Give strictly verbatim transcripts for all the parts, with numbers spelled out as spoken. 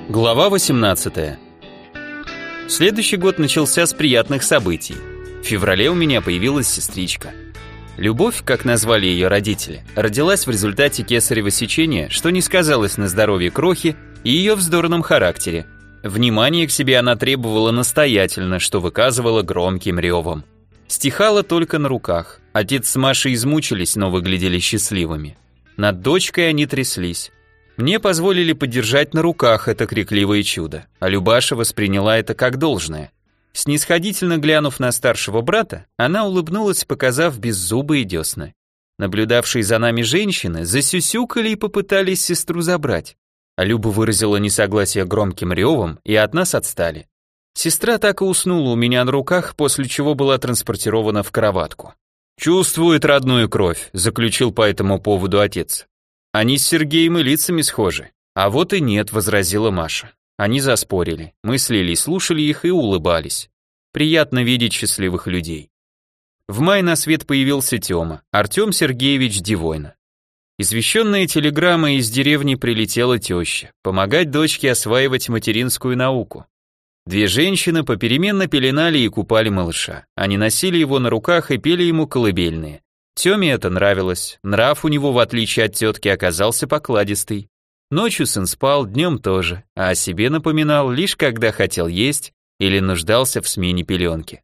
Глава восемнадцатая. Следующий год начался с приятных событий. В феврале у меня появилась сестричка. Любовь, как назвали ее родители, родилась в результате кесарево сечения, что не сказалось на здоровье крохи и ее вздорном характере. Внимание к себе она требовала настоятельно, что выказывала громким ревом. Стихала только на руках. Отец с Машей измучились, но выглядели счастливыми. Над дочкой они тряслись. Мне позволили подержать на руках это крикливое чудо, а Любаша восприняла это как должное. Снисходительно глянув на старшего брата, она улыбнулась, показав беззубые десны. Наблюдавшие за нами женщины засюсюкали и попытались сестру забрать, а Люба выразила несогласие громким ревом, и от нас отстали. Сестра так и уснула у меня на руках, после чего была транспортирована в кроватку. «Чувствует родную кровь», — заключил по этому поводу отец. «Они с Сергеем и лицами схожи». «А вот и нет», — возразила Маша. Они заспорили. Мы с Лилей слушали их и улыбались. Приятно видеть счастливых людей. В мае на свет появился Тёма, Артём Сергеевич Дивойна. Извещенная телеграммой из деревни прилетела теща, помогать дочке осваивать материнскую науку. Две женщины попеременно пеленали и купали малыша. Они носили его на руках и пели ему колыбельные. Тёме это нравилось, нрав у него, в отличие от тетки, оказался покладистый. Ночью сын спал, днем тоже, а о себе напоминал лишь когда хотел есть или нуждался в смене пеленки.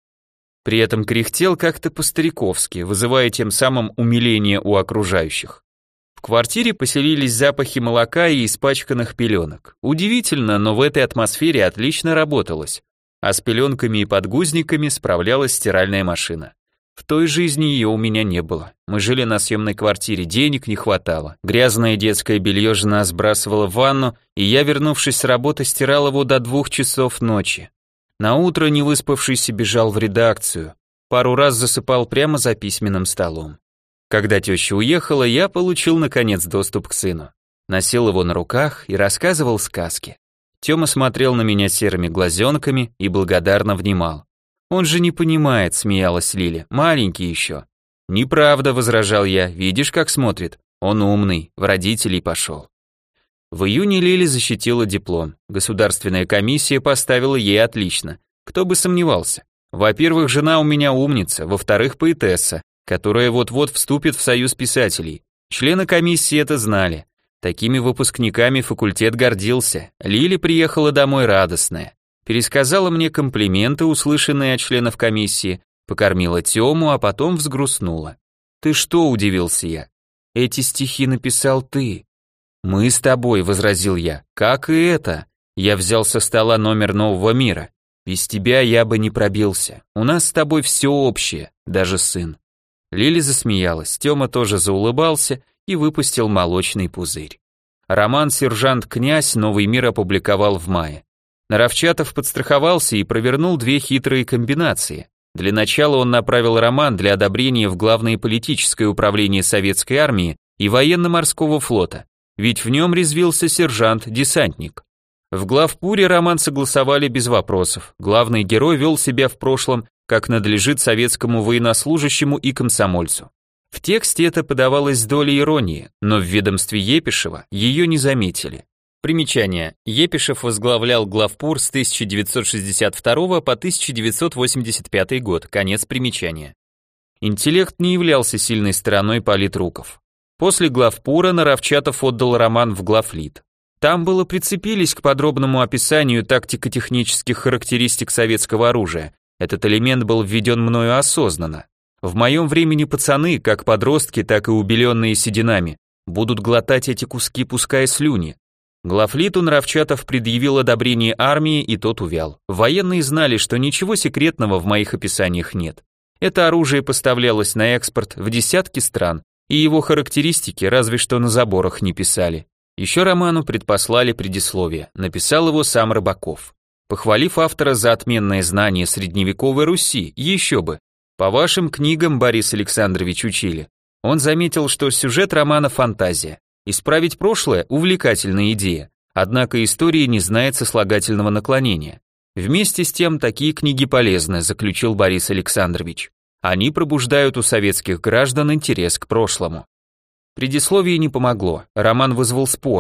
При этом кряхтел как-то по-стариковски, вызывая тем самым умиление у окружающих. В квартире поселились запахи молока и испачканных пеленок. Удивительно, но в этой атмосфере отлично работалось, а с пеленками и подгузниками справлялась стиральная машина. В той жизни ее у меня не было. Мы жили на съемной квартире, денег не хватало. Грязное детское белье жена сбрасывала в ванну, и я, вернувшись с работы, стирал его до двух часов ночи. Наутро, не выспавшийся, бежал в редакцию. Пару раз засыпал прямо за письменным столом. Когда теща уехала, я получил, наконец, доступ к сыну. Носил его на руках и рассказывал сказки. Тёма смотрел на меня серыми глазенками и благодарно внимал. «Он же не понимает», — смеялась Лиля, — «маленький еще». «Неправда», — возражал я, — «видишь, как смотрит? Он умный, в родителей пошел». В июне Лиля защитила диплом. Государственная комиссия поставила ей отлично. Кто бы сомневался. Во-первых, жена у меня умница, во-вторых, поэтесса, которая вот-вот вступит в союз писателей. Члены комиссии это знали. Такими выпускниками факультет гордился. Лиля приехала домой радостная. Пересказала мне комплименты, услышанные от членов комиссии, покормила Тему, а потом взгрустнула. «Ты что?» – удивился я. «Эти стихи написал ты». «Мы с тобой», – возразил я. «Как и это?» Я взял со стола номер «Нового мира». «Без тебя я бы не пробился. У нас с тобой все общее, даже сын». Лили засмеялась, Тёма тоже заулыбался и выпустил молочный пузырь. Роман «Сержант-князь» «Новый мир» опубликовал в мае. Наровчатов подстраховался и провернул две хитрые комбинации. Для начала он направил роман для одобрения в Главное политическое управление Советской армии и военно-морского флота, ведь в нем резвился сержант-десантник. В главпуре роман согласовали без вопросов, главный герой вел себя в прошлом, как надлежит советскому военнослужащему и комсомольцу. В тексте это подавалось с долей иронии, но в ведомстве Епишева ее не заметили. Примечание. Епишев возглавлял главпур с тысяча девятьсот шестьдесят второго по тысяча девятьсот восемьдесят пятый год. Конец примечания. Интеллект не являлся сильной стороной политруков. После главпура Наровчатов отдал роман в главлит. Там было прицепились к подробному описанию тактико-технических характеристик советского оружия. Этот элемент был введен мною осознанно. В моем времени пацаны, как подростки, так и убеленные сединами, будут глотать эти куски, пуская слюни. Главлиту Наровчатов предъявил одобрение армии, и тот увял. Военные знали, что ничего секретного в моих описаниях нет. Это оружие поставлялось на экспорт в десятки стран, и его характеристики разве что на заборах не писали. Еще роману предпослали предисловие, написал его сам Рыбаков. Похвалив автора за отменное знание средневековой Руси, еще бы. По вашим книгам, Борис Александрович, учили. Он заметил, что сюжет романа фантазия. Исправить прошлое – увлекательная идея, однако история не знает сослагательного наклонения. Вместе с тем, такие книги полезны, заключил Борис Александрович. Они пробуждают у советских граждан интерес к прошлому. Предисловие не помогло, роман вызвал споры.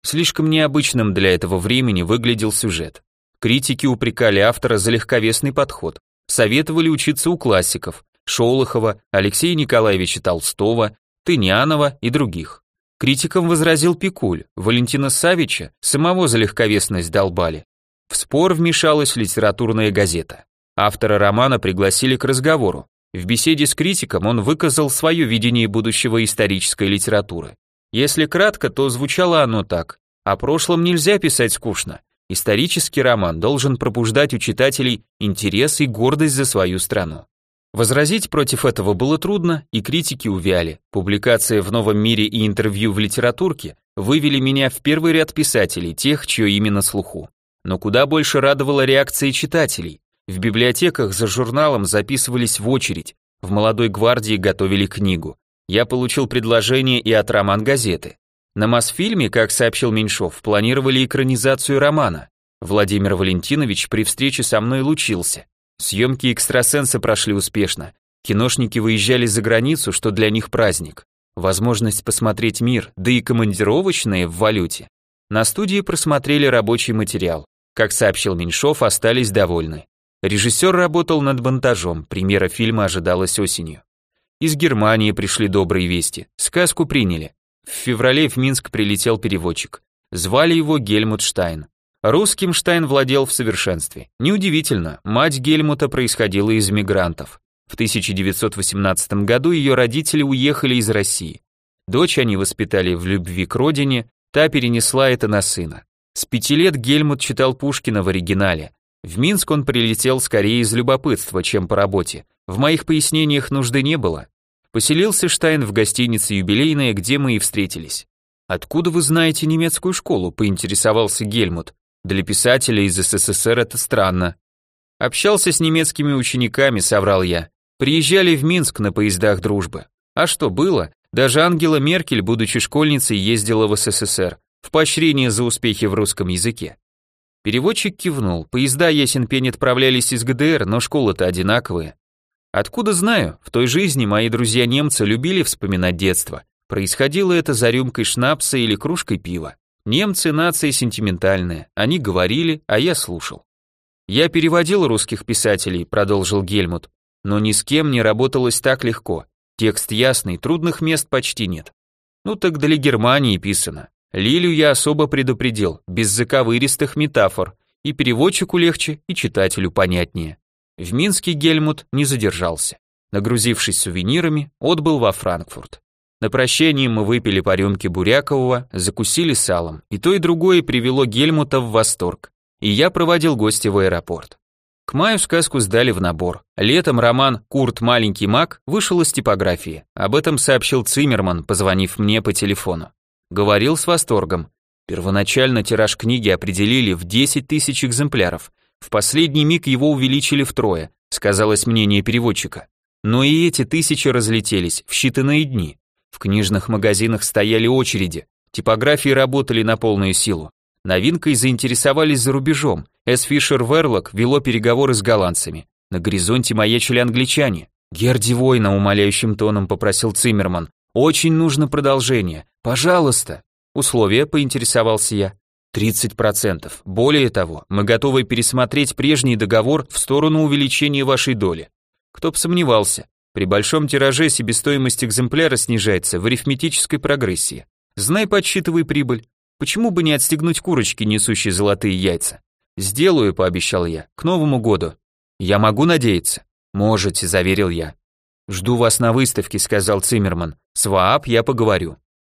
Слишком необычным для этого времени выглядел сюжет. Критики упрекали автора за легковесный подход, советовали учиться у классиков Шолохова, Алексея Николаевича Толстого, Тынянова и других. Критикам возразил Пикуль, Валентина Савича самого за легковесность долбали. В спор вмешалась литературная газета. Автора романа пригласили к разговору. В беседе с критиком он выказал свое видение будущего исторической литературы. Если кратко, то звучало оно так: о прошлом нельзя писать скучно. Исторический роман должен пробуждать у читателей интерес и гордость за свою страну. Возразить против этого было трудно, и критики увяли. Публикация в «Новом мире» и интервью в «Литературке» вывели меня в первый ряд писателей, тех, чье имя на слуху. Но куда больше радовала реакция читателей. В библиотеках за журналом записывались в очередь, в «Молодой гвардии» готовили книгу. Я получил предложение и от роман-газеты. На Мосфильме, как сообщил Меньшов, планировали экранизацию романа. Владимир Валентинович при встрече со мной лучился. Съемки «Экстрасенса» прошли успешно. Киношники выезжали за границу, что для них праздник. Возможность посмотреть мир, да и командировочные в валюте. На студии просмотрели рабочий материал. Как сообщил Меньшов, остались довольны. Режиссер работал над монтажом, премьера фильма ожидалась осенью. Из Германии пришли добрые вести, сказку приняли. В феврале в Минск прилетел переводчик. Звали его Гельмут Штайн. Русским Штайн владел в совершенстве. Неудивительно, мать Гельмута происходила из мигрантов. В тысяча девятьсот восемнадцатом году ее родители уехали из России. Дочь они воспитали в любви к родине, та перенесла это на сына. С пяти лет Гельмут читал Пушкина в оригинале. В Минск он прилетел скорее из любопытства, чем по работе. В моих пояснениях нужды не было. Поселился Штайн в гостинице «Юбилейная», где мы и встретились. «Откуда вы знаете немецкую школу?» – поинтересовался Гельмут. «Для писателя из СССР это странно». «Общался с немецкими учениками», – соврал я. «Приезжали в Минск на поездах дружбы». А что было? Даже Ангела Меркель, будучи школьницей, ездила в СССР в поощрение за успехи в русском языке. Переводчик кивнул. Поезда ясен-пень отправлялись из ГДР, но школы-то одинаковые. Откуда знаю, в той жизни мои друзья-немцы любили вспоминать детство. Происходило это за рюмкой шнапса или кружкой пива. Немцы нация сентиментальная, они говорили, а я слушал. Я переводил русских писателей, продолжил Гельмут, но ни с кем не работалось так легко. Текст ясный, трудных мест почти нет. Ну так для Германии писано. Лилю я особо предупредил, без заковыристых метафор, и переводчику легче, и читателю понятнее. В Минске Гельмут не задержался. Нагрузившись сувенирами, отбыл во Франкфурт. На прощание мы выпили по рюмке бурякового, закусили салом, и то и другое привело Гельмута в восторг, и я проводил гостя в аэропорт. К маю сказку сдали в набор. Летом роман «Курт. Маленький маг» вышел из типографии. Об этом сообщил Циммерман, позвонив мне по телефону. Говорил с восторгом. Первоначально тираж книги определили в десять тысяч экземпляров. В последний миг его увеличили втрое, сказалось мнение переводчика. Но и эти тысячи разлетелись в считанные дни. В книжных магазинах стояли очереди, типографии работали на полную силу. Новинкой заинтересовались за рубежом. С. Фишер Верлок вело переговоры с голландцами. На горизонте маячили англичане. «Герди Война», умоляющим тоном попросил Циммерман. «Очень нужно продолжение. Пожалуйста». Условия, поинтересовался я. тридцать процентов. Более того, мы готовы пересмотреть прежний договор в сторону увеличения вашей доли. Кто б сомневался. При большом тираже себестоимость экземпляра снижается в арифметической прогрессии. Знай, подсчитывай прибыль. Почему бы не отстегнуть курочки, несущие золотые яйца? Сделаю, пообещал я, к Новому году. Я могу надеяться? Можете, заверил я. Жду вас на выставке, сказал Циммерман. С ВААП я поговорю.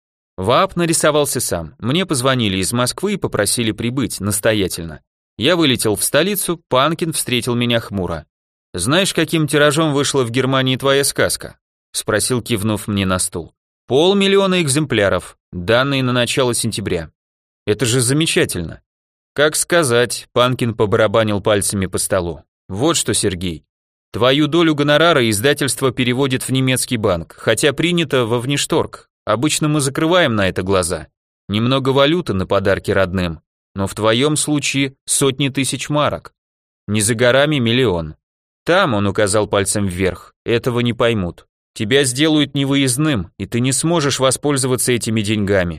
ВААП нарисовался сам. Мне позвонили из Москвы и попросили прибыть, настоятельно. Я вылетел в столицу, Панкин встретил меня хмуро. «Знаешь, каким тиражом вышла в Германии твоя сказка?» Спросил, кивнув мне на стул. «Полмиллиона экземпляров, данные на начало сентября». «Это же замечательно». «Как сказать», Панкин побарабанил пальцами по столу. «Вот что, Сергей, твою долю гонорара издательство переводит в немецкий банк, хотя принято во внешторг. Обычно мы закрываем на это глаза. Немного валюты на подарки родным, но в твоем случае сотни тысяч марок. Не за горами миллион. Там, он указал пальцем вверх, этого не поймут. Тебя сделают невыездным, и ты не сможешь воспользоваться этими деньгами.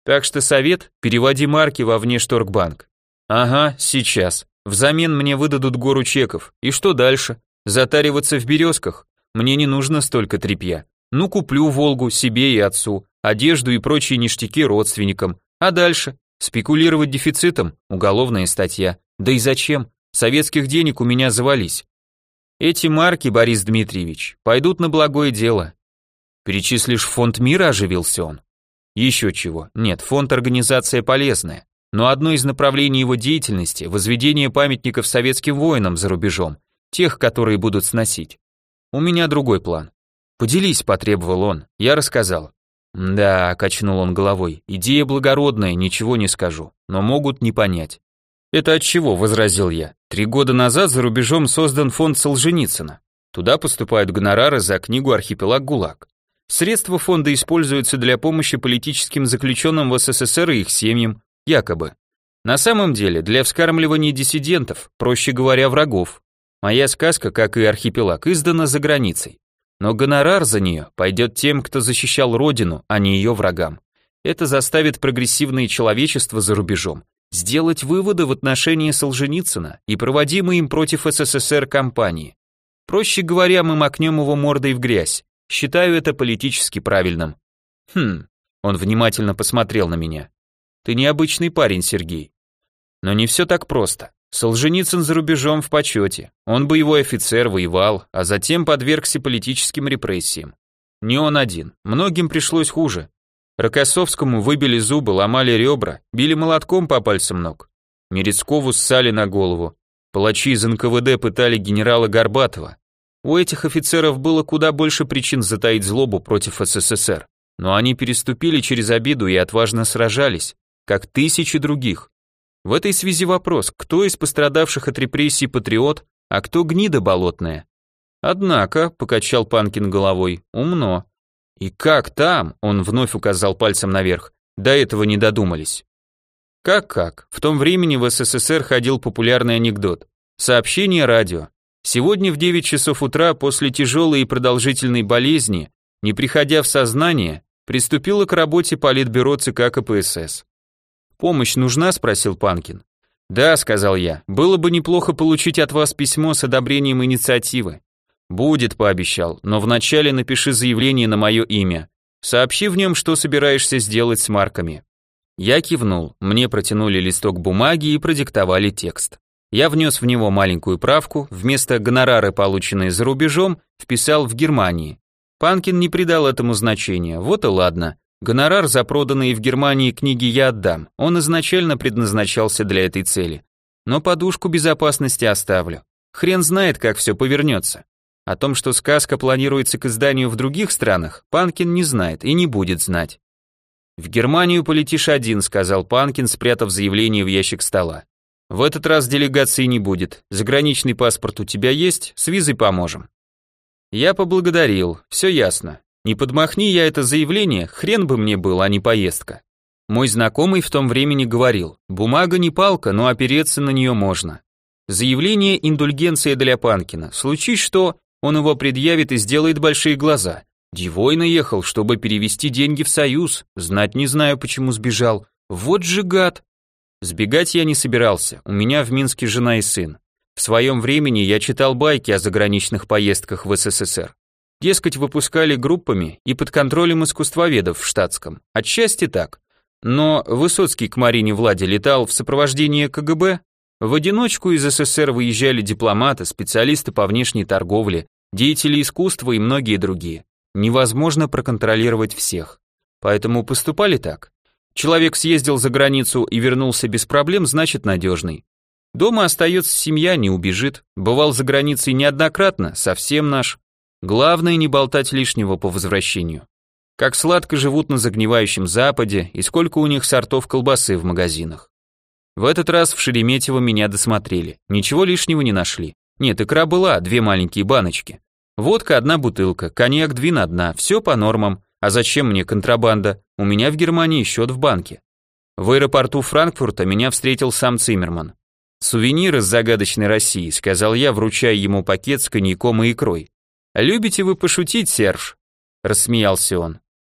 Так что совет, переводи марки во внешторгбанк. Ага, сейчас. Взамен мне выдадут гору чеков. И что дальше? Затариваться в березках? Мне не нужно столько тряпья. Ну, куплю Волгу себе и отцу, одежду и прочие ништяки родственникам. А дальше? Спекулировать дефицитом? Уголовная статья. Да и зачем? Советских денег у меня завались. Эти марки, Борис Дмитриевич, пойдут на благое дело. Перечислишь в фонд мира, оживился он. Еще чего. Нет, фонд организация полезная. Но одно из направлений его деятельности – возведение памятников советским воинам за рубежом, тех, которые будут сносить. У меня другой план. Поделись, потребовал он. Я рассказал. Да, качнул он головой. Идея благородная, ничего не скажу, но могут не понять. Это от чего, возразил я. Три года назад за рубежом создан фонд Солженицына. Туда поступают гонорары за книгу «Архипелаг ГУЛАГ». Средства фонда используются для помощи политическим заключенным в СССР и их семьям, якобы. На самом деле, для вскармливания диссидентов, проще говоря, врагов. Моя сказка, как и «Архипелаг», издана за границей. Но гонорар за нее пойдет тем, кто защищал родину, а не ее врагам. Это заставит прогрессивное человечество за рубежом сделать выводы в отношении Солженицына и проводимой им против СССР кампании. Проще говоря, мы макнем его мордой в грязь. Считаю это политически правильным. Хм, он внимательно посмотрел на меня. Ты необычный парень, Сергей. Но не все так просто. Солженицын за рубежом в почете. Он боевой офицер, воевал, а затем подвергся политическим репрессиям. Не он один, многим пришлось хуже. Рокоссовскому выбили зубы, ломали ребра, били молотком по пальцам ног. Мерецкову ссали на голову. Палачи из эн ка вэ дэ пытали генерала Горбатова. У этих офицеров было куда больше причин затаить злобу против эс эс эс эр, но они переступили через обиду и отважно сражались, как тысячи других. В этой связи вопрос, кто из пострадавших от репрессий патриот, а кто гнида болотная? Однако, покачал Панкин головой, умно. И как там, он вновь указал пальцем наверх, до этого не додумались. Как-как, в том времени в эс эс эс эр ходил популярный анекдот. Сообщение радио. Сегодня в девять часов утра после тяжелой и продолжительной болезни, не приходя в сознание, приступила к работе политбюро ЦК ка пэ эс эс. «Помощь нужна?» – спросил Панкин. «Да», – сказал я, – «было бы неплохо получить от вас письмо с одобрением инициативы». «Будет», – пообещал, – «но вначале напиши заявление на мое имя. Сообщи в нем, что собираешься сделать с марками». Я кивнул, мне протянули листок бумаги и продиктовали текст. Я внес в него маленькую правку, вместо гонорары, полученные за рубежом, вписал в Германии. Панкин не придал этому значения, вот и ладно. Гонорар за проданные в Германии книги я отдам, он изначально предназначался для этой цели. Но подушку безопасности оставлю. Хрен знает, как все повернется. О том, что сказка планируется к изданию в других странах, Панкин не знает и не будет знать. «В Германию полетишь один», — сказал Панкин, спрятав заявление в ящик стола. «В этот раз делегации не будет. Заграничный паспорт у тебя есть, с визой поможем». Я поблагодарил, все ясно. Не подмахни я это заявление, хрен бы мне был, а не поездка. Мой знакомый в том времени говорил, бумага не палка, но опереться на нее можно. Заявление индульгенция для Панкина. Случись что, он его предъявит и сделает большие глаза. Дивой наехал, чтобы перевести деньги в Союз, знать не знаю, почему сбежал. Вот же гад. Сбегать я не собирался, у меня в Минске жена и сын. В своем времени я читал байки о заграничных поездках в эс эс эс эр. Дескать, выпускали группами и под контролем искусствоведов в штатском. Отчасти так. Но Высоцкий к Марине Владе летал в сопровождении ка гэ бэ. В одиночку из эс эс эс эр выезжали дипломаты, специалисты по внешней торговле, деятели искусства и многие другие. Невозможно проконтролировать всех. Поэтому поступали так. Человек съездил за границу и вернулся без проблем, значит надежный. Дома остается семья, не убежит. Бывал за границей неоднократно, совсем наш. Главное не болтать лишнего по возвращению. Как сладко живут на загнивающем Западе и сколько у них сортов колбасы в магазинах. В этот раз в Шереметьево меня досмотрели. Ничего лишнего не нашли. Нет, икра была, две маленькие баночки. Водка одна бутылка, коньяк двин одна, все по нормам. А зачем мне контрабанда? У меня в Германии счет в банке. В аэропорту Франкфурта меня встретил сам Циммерман. «Сувенир из загадочной России», — сказал я, вручая ему пакет с коньяком и икрой. «Любите вы пошутить, Серж?» — рассмеялся он.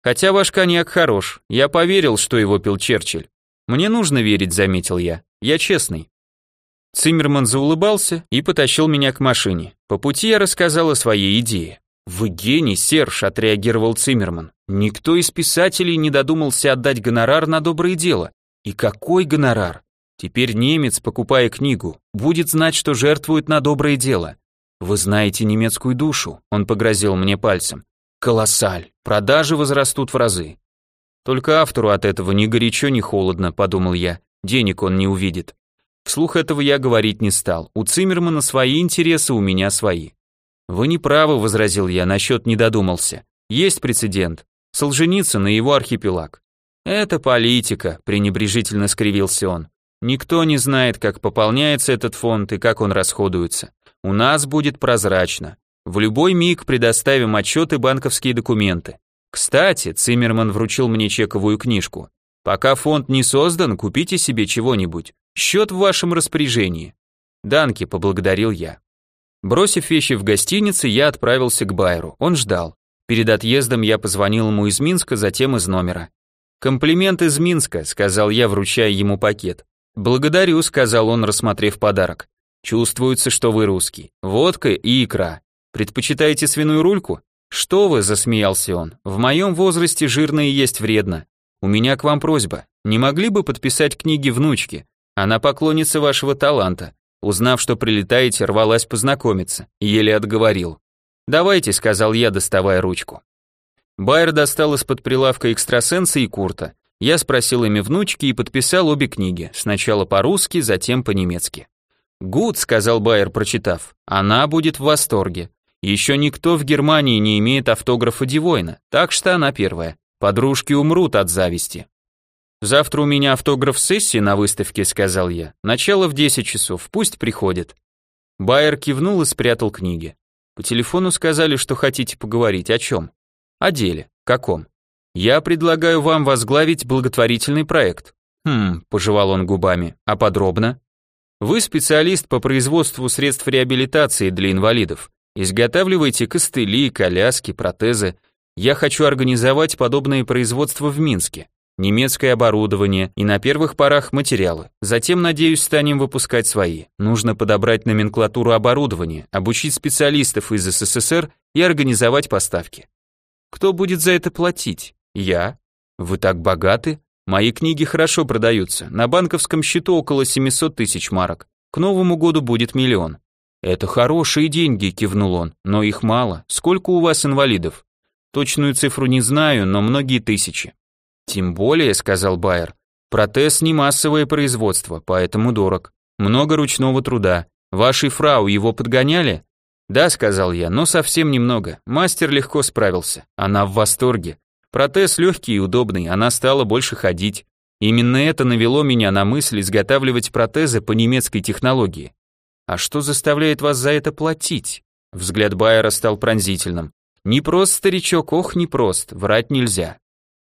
Хотя ваш коньяк хорош, я поверил, что его пил Черчилль. Мне нужно верить, заметил я. Я честный. Циммерман заулыбался и потащил меня к машине. По пути я рассказал о своей идее. «Вы гений, Серж», — отреагировал Циммерман. «Никто из писателей не додумался отдать гонорар на доброе дело. И какой гонорар? Теперь немец, покупая книгу, будет знать, что жертвует на доброе дело. Вы знаете немецкую душу», — он погрозил мне пальцем. «Колоссаль, продажи возрастут в разы». «Только автору от этого ни горячо, ни холодно», — подумал я. «Денег он не увидит». Вслух этого я говорить не стал. У Циммермана свои интересы, у меня свои. «Вы не правы», — возразил я, насчет не додумался. «Есть прецедент. Солженицын и его архипелаг». «Это политика», — пренебрежительно скривился он. «Никто не знает, как пополняется этот фонд и как он расходуется. У нас будет прозрачно. В любой миг предоставим отчеты и банковские документы. Кстати, Циммерман вручил мне чековую книжку. Пока фонд не создан, купите себе чего-нибудь. Счет в вашем распоряжении». «Данки», — поблагодарил я. Бросив вещи в гостинице, я отправился к Байеру. Он ждал. Перед отъездом я позвонил ему из Минска, затем из номера. «Комплимент из Минска», — сказал я, вручая ему пакет. «Благодарю», — сказал он, рассмотрев подарок. «Чувствуется, что вы русский. Водка и икра. Предпочитаете свиную рульку?» «Что вы», — засмеялся он. «В моем возрасте жирное есть вредно. У меня к вам просьба. Не могли бы подписать книги внучки? Она поклонница вашего таланта. Узнав, что прилетаете, рвалась познакомиться. Еле отговорил. «Давайте», — сказал я, доставая ручку. Байер достал из-под прилавка экстрасенса и Курта. Я спросил имя внучки и подписал обе книги, сначала по-русски, затем по-немецки. «Гуд», — сказал Байер, прочитав, — «она будет в восторге. Еще никто в Германии не имеет автографа Дивойна, так что она первая. Подружки умрут от зависти». «Завтра у меня автограф-сессия на выставке», — сказал я. «Начало в десять часов, пусть приходит». Байер кивнул и спрятал книги. «По телефону сказали, что хотите поговорить. О чем?» «О деле. Каком?» «Я предлагаю вам возглавить благотворительный проект». «Хм», — пожевал он губами. «А подробно?» «Вы специалист по производству средств реабилитации для инвалидов. Изготавливаете костыли, коляски, протезы. Я хочу организовать подобное производство в Минске. Немецкое оборудование и на первых порах материалы. Затем, надеюсь, станем выпускать свои. Нужно подобрать номенклатуру оборудования, обучить специалистов из СССР и организовать поставки. Кто будет за это платить? Я. Вы так богаты? Мои книги хорошо продаются. На банковском счету около семьсот тысяч марок. К Новому году будет миллион. Это хорошие деньги, кивнул он, но их мало. Сколько у вас инвалидов? Точную цифру не знаю, но многие тысячи. «Тем более», — сказал Байер, — «протез не массовое производство, поэтому дорог. Много ручного труда. Вашей фрау его подгоняли?» «Да», — сказал я, — «но совсем немного. Мастер легко справился. Она в восторге. Протез легкий и удобный, она стала больше ходить. Именно это навело меня на мысль изготавливать протезы по немецкой технологии». «А что заставляет вас за это платить?» Взгляд Байера стал пронзительным. «Не прост, старичок, ох, не прост, врать нельзя».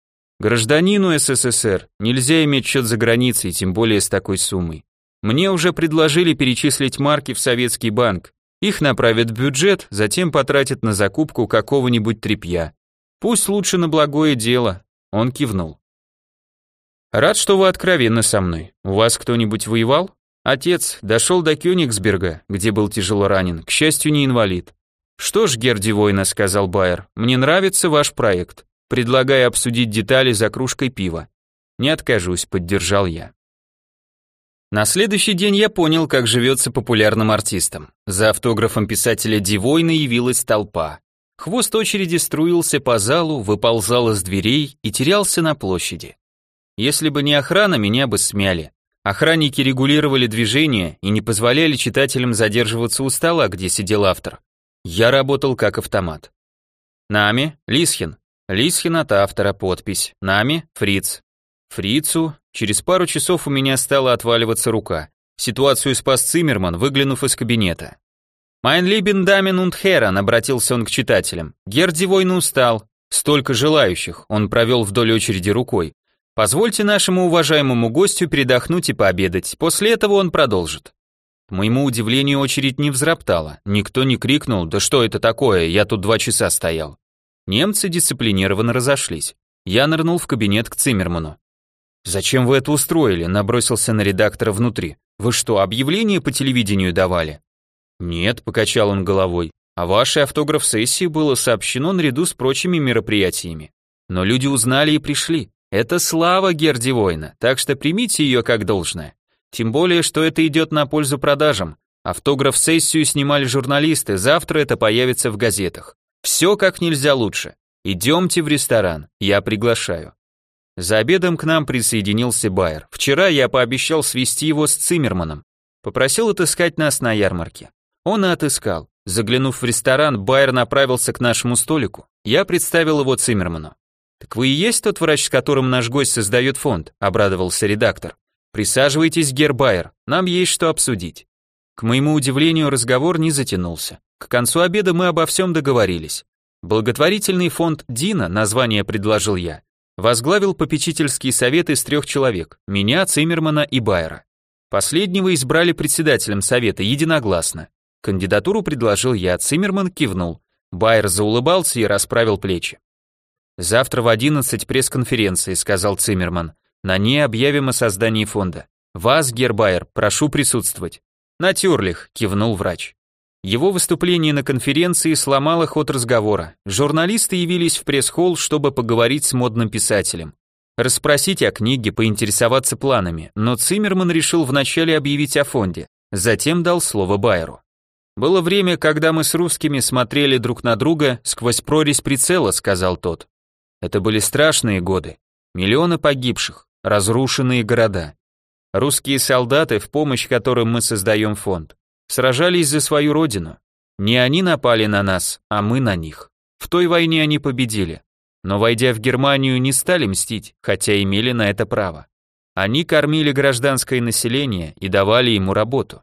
Гражданину СССР нельзя иметь счет за границей, тем более с такой суммой. Мне уже предложили перечислить марки в советский банк. Их направят в бюджет, затем потратят на закупку какого-нибудь тряпья. Пусть лучше на благое дело. Он кивнул. Рад, что вы откровенны со мной. У вас кто-нибудь воевал? Отец дошел до Кёнигсберга, где был тяжело ранен, к счастью, не инвалид. Что ж, герр Дивойна, сказал Байер, мне нравится ваш проект. Предлагаю обсудить детали за кружкой пива. Не откажусь, поддержал я. На следующий день я понял, как живется популярным артистам. За автографом писателя Дивойна явилась толпа. Хвост очереди струился по залу, выползал из дверей и терялся на площади. Если бы не охрана, меня бы смяли. Охранники регулировали движение и не позволяли читателям задерживаться у стола, где сидел автор. Я работал как автомат. Нами, Лисхин. Лисхин от автора, подпись. Нами, Фриц. Фрицу. Через пару часов у меня стала отваливаться рука. Ситуацию спас Циммерман, выглянув из кабинета. «Mein lieben Damen und Herren», обратился он к читателям. «Герр Дивойн устал. Столько желающих», он провел вдоль очереди рукой. «Позвольте нашему уважаемому гостю передохнуть и пообедать. После этого он продолжит». К моему удивлению, очередь не взроптала. Никто не крикнул: «Да что это такое, я тут два часа стоял». Немцы дисциплинированно разошлись. Я нырнул в кабинет к Циммерману. «Зачем вы это устроили?» — набросился на редактора внутри. «Вы что, объявление по телевидению давали?» «Нет», — покачал он головой. «О вашей автограф-сессии было сообщено наряду с прочими мероприятиями. Но люди узнали и пришли. Это слава Герди Война, так что примите ее как должное. Тем более, что это идет на пользу продажам. Автограф-сессию снимали журналисты, завтра это появится в газетах. Все как нельзя лучше. Идемте в ресторан, я приглашаю». За обедом к нам присоединился Байер. Вчера я пообещал свести его с Циммерманом. Попросил отыскать нас на ярмарке. Он и отыскал. Заглянув в ресторан, Байер направился к нашему столику. Я представил его Циммерману. «Так вы и есть тот врач, с которым наш гость создает фонд?» — обрадовался редактор. «Присаживайтесь, гер Байер, нам есть что обсудить». К моему удивлению, разговор не затянулся. К концу обеда мы обо всем договорились. Благотворительный фонд Дина, название предложил я, возглавил попечительский совет из трех человек, меня, Циммермана и Байера. Последнего избрали председателем совета единогласно. Кандидатуру предложил я, Циммерман кивнул. Байер заулыбался и расправил плечи. «Завтра в одиннадцать пресс-конференции», — сказал Циммерман. «На ней объявим о создании фонда. Вас, гер Байер, прошу присутствовать». «Натюрлих», — кивнул врач. Его выступление на конференции сломало ход разговора. Журналисты явились в пресс-холл, чтобы поговорить с модным писателем. Расспросить о книге, поинтересоваться планами, но Циммерман решил вначале объявить о фонде, затем дал слово Байеру. «Было время, когда мы с русскими смотрели друг на друга сквозь прорезь прицела», — сказал тот. «Это были страшные годы. Миллионы погибших, разрушенные города. Русские солдаты, в помощь которым мы создаем фонд, сражались за свою родину. Не они напали на нас, а мы на них. В той войне они победили. Но, войдя в Германию, не стали мстить, хотя имели на это право. Они кормили гражданское население и давали ему работу.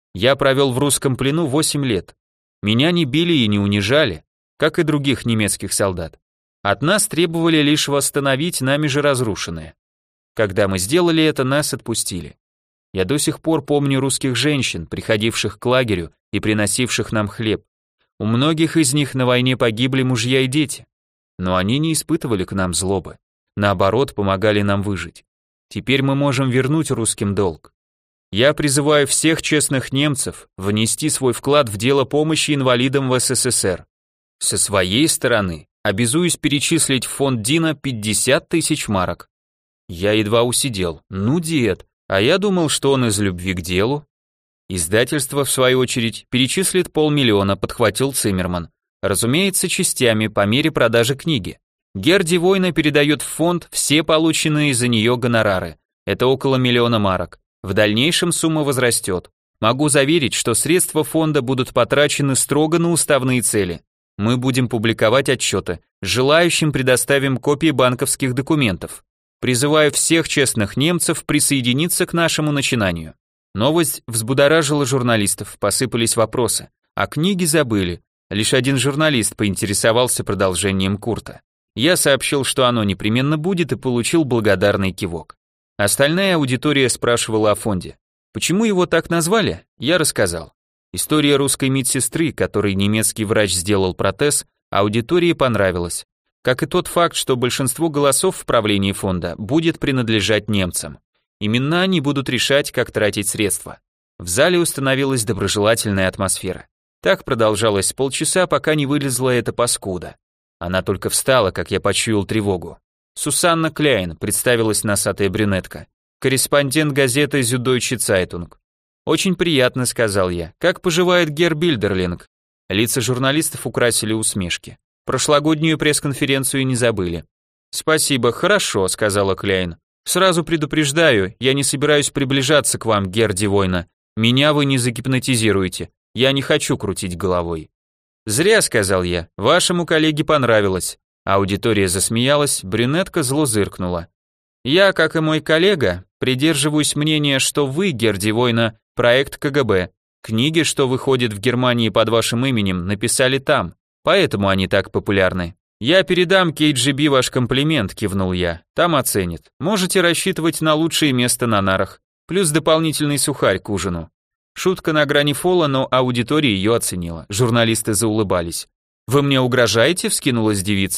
Я провел в русском плену восемь лет. Меня не били и не унижали, как и других немецких солдат. От нас требовали лишь восстановить нами же разрушенное. Когда мы сделали это, нас отпустили. Я до сих пор помню русских женщин, приходивших к лагерю и приносивших нам хлеб. У многих из них на войне погибли мужья и дети. Но они не испытывали к нам злобы. Наоборот, помогали нам выжить. Теперь мы можем вернуть русским долг. Я призываю всех честных немцев внести свой вклад в дело помощи инвалидам в СССР. Со своей стороны обязуюсь перечислить в фонд Дина пятьдесят тысяч марок». Я едва усидел. Ну, дед, а я думал, что он из любви к делу. Издательство, в свою очередь, перечислит полмиллиона, подхватил Циммерман. Разумеется, частями, по мере продажи книги. Герди Война передает в фонд все полученные за нее гонорары. Это около миллиона марок. В дальнейшем сумма возрастет. Могу заверить, что средства фонда будут потрачены строго на уставные цели. Мы будем публиковать отчеты. Желающим предоставим копии банковских документов. Призываю всех честных немцев присоединиться к нашему начинанию. Новость взбудоражила журналистов, посыпались вопросы. О книге забыли. Лишь один журналист поинтересовался продолжением Курта. Я сообщил, что оно непременно будет, и получил благодарный кивок. Остальная аудитория спрашивала о фонде. Почему его так назвали? Я рассказал. История русской медсестры, которой немецкий врач сделал протез, аудитории понравилась. Как и тот факт, что большинство голосов в правлении фонда будет принадлежать немцам. Именно они будут решать, как тратить средства. В зале установилась доброжелательная атмосфера. Так продолжалось полчаса, пока не вылезла эта паскуда. Она только встала, как я почуял тревогу. Сусанна Кляйн, представилась носатая брюнетка. Корреспондент газеты «Зюдойче Цайтунг». «Очень приятно», — сказал я. «Как поживает гер Бильдерлинг?» Лица журналистов украсили усмешки. Прошлогоднюю пресс-конференцию не забыли. «Спасибо, хорошо», — сказала Кляйн. «Сразу предупреждаю, я не собираюсь приближаться к вам, Герди Война. Меня вы не загипнотизируете. Я не хочу крутить головой». «Зря», — сказал я, — «вашему коллеге понравилось». Аудитория засмеялась, брюнетка зло зыркнула. «Я, как и мой коллега, придерживаюсь мнения, что вы, Герди Война, проект КГБ. Книги, что выходят в Германии под вашим именем, написали там, поэтому они так популярны. Я передам кей джи би ваш комплимент», — кивнул я, — «там оценит. Можете рассчитывать на лучшее место на нарах, плюс дополнительный сухарь к ужину». Шутка на грани фола, но аудитория ее оценила. Журналисты заулыбались. «Вы мне угрожаете?» — вскинулась девица.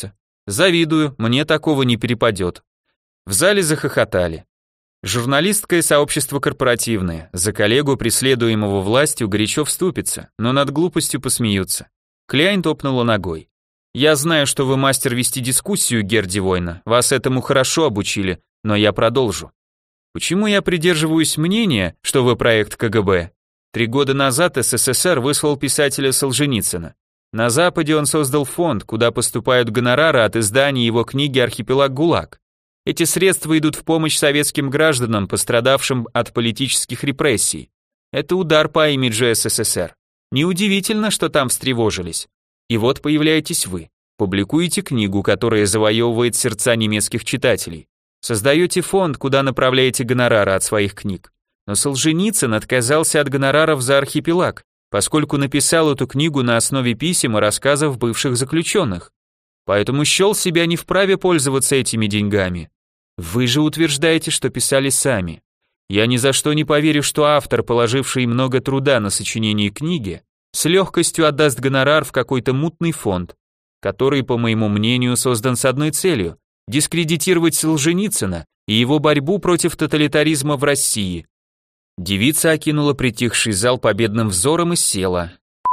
Завидую, мне такого не перепадет. В зале захохотали. Журналистское сообщество корпоративное, за коллегу, преследуемого властью, горячо вступится, но над глупостью посмеются. Кляйн топнула ногой. Я знаю, что вы мастер вести дискуссию, Герди Война, вас этому хорошо обучили, но я продолжу. Почему я придерживаюсь мнения, что вы проект КГБ? Три года назад СССР выслал писателя Солженицына. На Западе он создал фонд, куда поступают гонорары от издания его книги «Архипелаг ГУЛАГ». Эти средства идут в помощь советским гражданам, пострадавшим от политических репрессий. Это удар по имиджу СССР. Неудивительно, что там встревожились. И вот появляетесь вы, публикуете книгу, которая завоевывает сердца немецких читателей. Создаете фонд, куда направляете гонорары от своих книг. Но Солженицын отказался от гонораров за «Архипелаг», поскольку написал эту книгу на основе писем и рассказов бывших заключенных. Поэтому счел себя не вправе пользоваться этими деньгами. Вы же утверждаете, что писали сами. Я ни за что не поверю, что автор, положивший много труда на сочинение книги, с легкостью отдаст гонорар в какой-то мутный фонд, который, по моему мнению, создан с одной целью – дискредитировать Солженицына и его борьбу против тоталитаризма в России. Девица окинула притихший зал победным взором и села.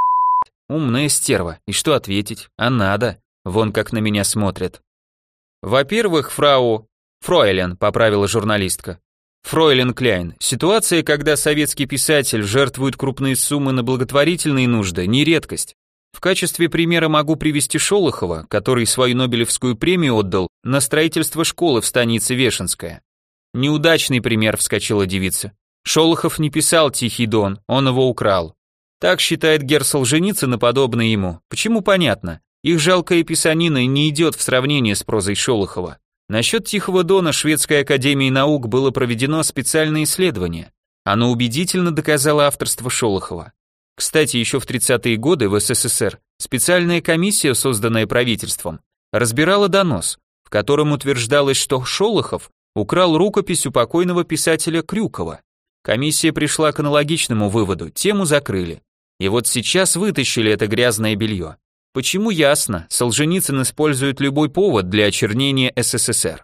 Умная стерва, и что ответить? А надо, вон как на меня смотрят. Во-первых, фрау... Фройлен, поправила журналистка. Фройлен Кляйн, ситуация, когда советский писатель жертвует крупные суммы на благотворительные нужды, не редкость. В качестве примера могу привести Шолохова, который свою Нобелевскую премию отдал на строительство школы в станице Вешенская. Неудачный пример, вскочила девица. Шолохов не писал «Тихий дон», он его украл. Так считает герр Солженицын и подобные ему. Почему, понятно. Их жалкая писанина не идет в сравнение с прозой Шолохова. Насчет «Тихого дона» Шведской академией наук было проведено специальное исследование. Оно убедительно доказало авторство Шолохова. Кстати, еще в тридцатые годы в СССР специальная комиссия, созданная правительством, разбирала донос, в котором утверждалось, что Шолохов украл рукопись у покойного писателя Крюкова. Комиссия пришла к аналогичному выводу, тему закрыли. И вот сейчас вытащили это грязное белье. Почему, ясно, Солженицын использует любой повод для очернения СССР.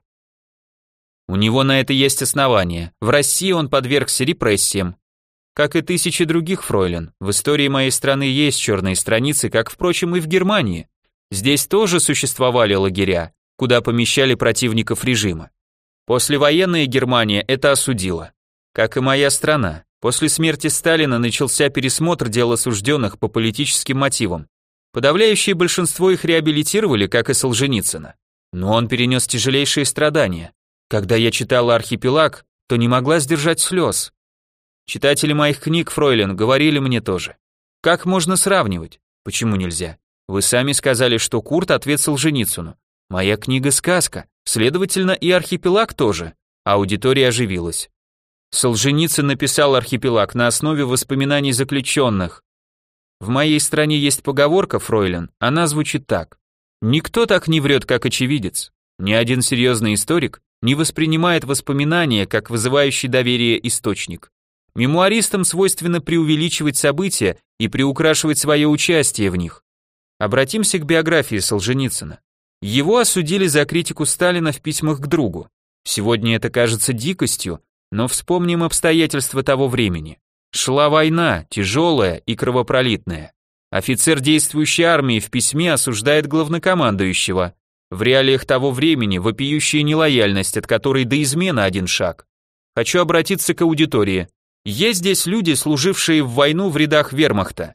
У него на это есть основания. В России он подвергся репрессиям. Как и тысячи других фройлен, в истории моей страны есть черные страницы, как, впрочем, и в Германии. Здесь тоже существовали лагеря, куда помещали противников режима. Послевоенная Германия это осудила. Как и моя страна, после смерти Сталина начался пересмотр дел осужденных по политическим мотивам. Подавляющее большинство их реабилитировали, как и Солженицына. Но он перенес тяжелейшие страдания. Когда я читала «Архипелаг», то не могла сдержать слез. Читатели моих книг, фройлен, говорили мне тоже. Как можно сравнивать? Почему нельзя? Вы сами сказали, что Курт — ответ Солженицыну. Моя книга — сказка, следовательно, и «Архипелаг» тоже. Аудитория оживилась. Солженицын написал «Архипелаг» на основе воспоминаний заключенных. В моей стране есть поговорка, фройлен, она звучит так. Никто так не врет, как очевидец. Ни один серьезный историк не воспринимает воспоминания как вызывающий доверие источник. Мемуаристам свойственно преувеличивать события и приукрашивать свое участие в них. Обратимся к биографии Солженицына. Его осудили за критику Сталина в письмах к другу. Сегодня это кажется дикостью, но вспомним обстоятельства того времени. Шла война, тяжелая и кровопролитная. Офицер действующей армии в письме осуждает главнокомандующего. В реалиях того времени вопиющая нелояльность, от которой до измены один шаг. Хочу обратиться к аудитории. Есть здесь люди, служившие в войну в рядах вермахта?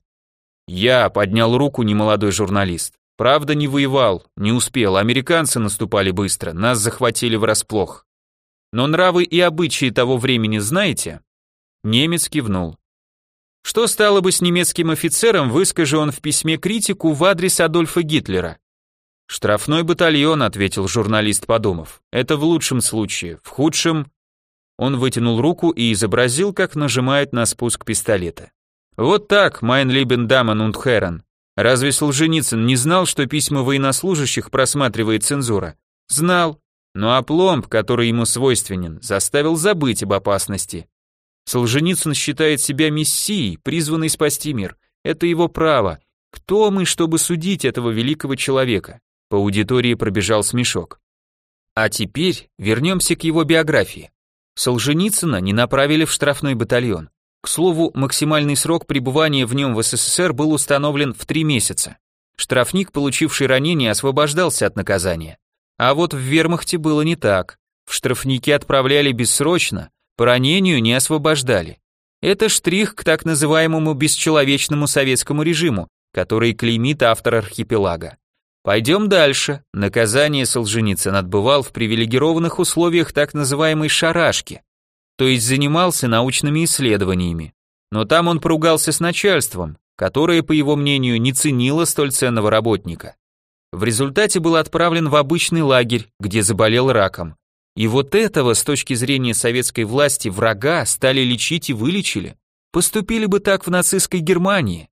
Я поднял руку немолодой журналист. Правда, не воевал, не успел, американцы наступали быстро, нас захватили врасплох. Но нравы и обычаи того времени знаете? Немец кивнул. Что стало бы с немецким офицером, выскажи он в письме критику в адрес Адольфа Гитлера? Штрафной батальон, ответил журналист, подумав. Это в лучшем случае, в худшем... Он вытянул руку и изобразил, как нажимает на спуск пистолета. Вот так, mein lieben Damen und Herren. Разве Солженицын не знал, что письма военнослужащих просматривает цензура? Знал, но опломб, который ему свойственен, заставил забыть об опасности. Солженицын считает себя мессией, призванной спасти мир. Это его право. Кто мы, чтобы судить этого великого человека? По аудитории пробежал смешок. А теперь вернемся к его биографии. Солженицына не направили в штрафной батальон. К слову, максимальный срок пребывания в нем в СССР был установлен в три месяца. Штрафник, получивший ранение, освобождался от наказания. А вот в вермахте было не так. В штрафники отправляли бессрочно, по ранению не освобождали. Это штрих к так называемому бесчеловечному советскому режиму, который клеймит автор архипелага. Пойдем дальше. Наказание Солженицын отбывал в привилегированных условиях так называемой шарашки, то есть занимался научными исследованиями. Но там он поругался с начальством, которое, по его мнению, не ценило столь ценного работника. В результате был отправлен в обычный лагерь, где заболел раком. И вот этого, с точки зрения советской власти, врага стали лечить и вылечили. Поступили бы так в нацистской Германии.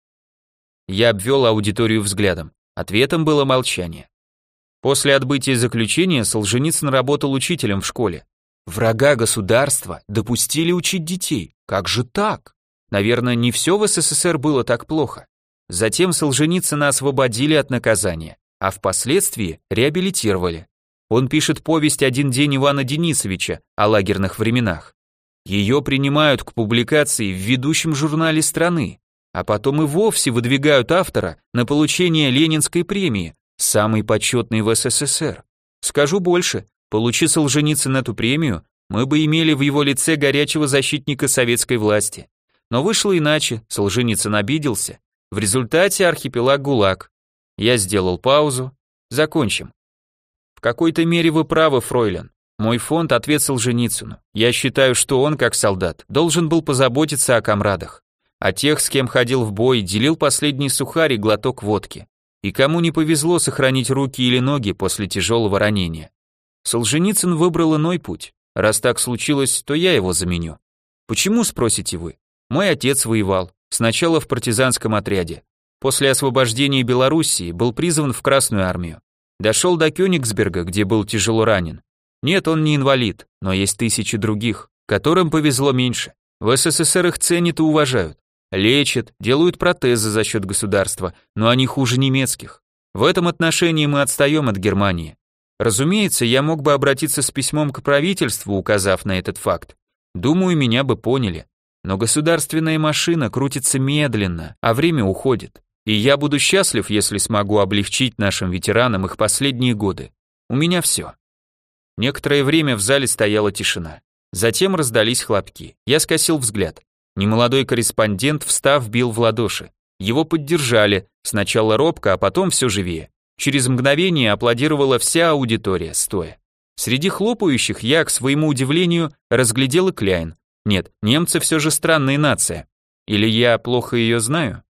Я обвел аудиторию взглядом. Ответом было молчание. После отбытия заключения Солженицын работал учителем в школе. Врага государства допустили учить детей. Как же так? Наверное, не все в СССР было так плохо. Затем Солженицына освободили от наказания, а впоследствии реабилитировали. Он пишет повесть «Один день Ивана Денисовича» о лагерных временах. Ее принимают к публикации в ведущем журнале страны, а потом и вовсе выдвигают автора на получение Ленинской премии, самой почетной в СССР. Скажу больше, получи Солженицын эту премию, мы бы имели в его лице горячего защитника советской власти. Но вышло иначе, Солженицын обиделся. В результате архипелаг ГУЛАГ. Я сделал паузу. Закончим. В какой-то мере вы правы, фройлен. Мой фонд — ответ Солженицыну. Я считаю, что он, как солдат, должен был позаботиться о комрадах. О тех, с кем ходил в бой, делил последний сухарь и глоток водки. И кому не повезло сохранить руки или ноги после тяжелого ранения. Солженицын выбрал иной путь. Раз так случилось, то я его заменю. Почему, спросите вы? Мой отец воевал, сначала в партизанском отряде. После освобождения Белоруссии был призван в Красную армию. Дошел до Кёнигсберга, где был тяжело ранен. Нет, он не инвалид, но есть тысячи других, которым повезло меньше. В СССР их ценят и уважают. Лечат, делают протезы за счет государства, но они хуже немецких. В этом отношении мы отстаем от Германии. Разумеется, я мог бы обратиться с письмом к правительству, указав на этот факт. Думаю, меня бы поняли. Но государственная машина крутится медленно, а время уходит. И я буду счастлив, если смогу облегчить нашим ветеранам их последние годы. У меня все. Некоторое время в зале стояла тишина. Затем раздались хлопки. Я скосил взгляд. Немолодой корреспондент, встав, бил в ладоши. Его поддержали, сначала робко, а потом все живее. Через мгновение аплодировала вся аудитория, стоя. Среди хлопающих я, к своему удивлению, разглядел и Кляйн. Нет, немцы все же странная нация. Или я плохо ее знаю?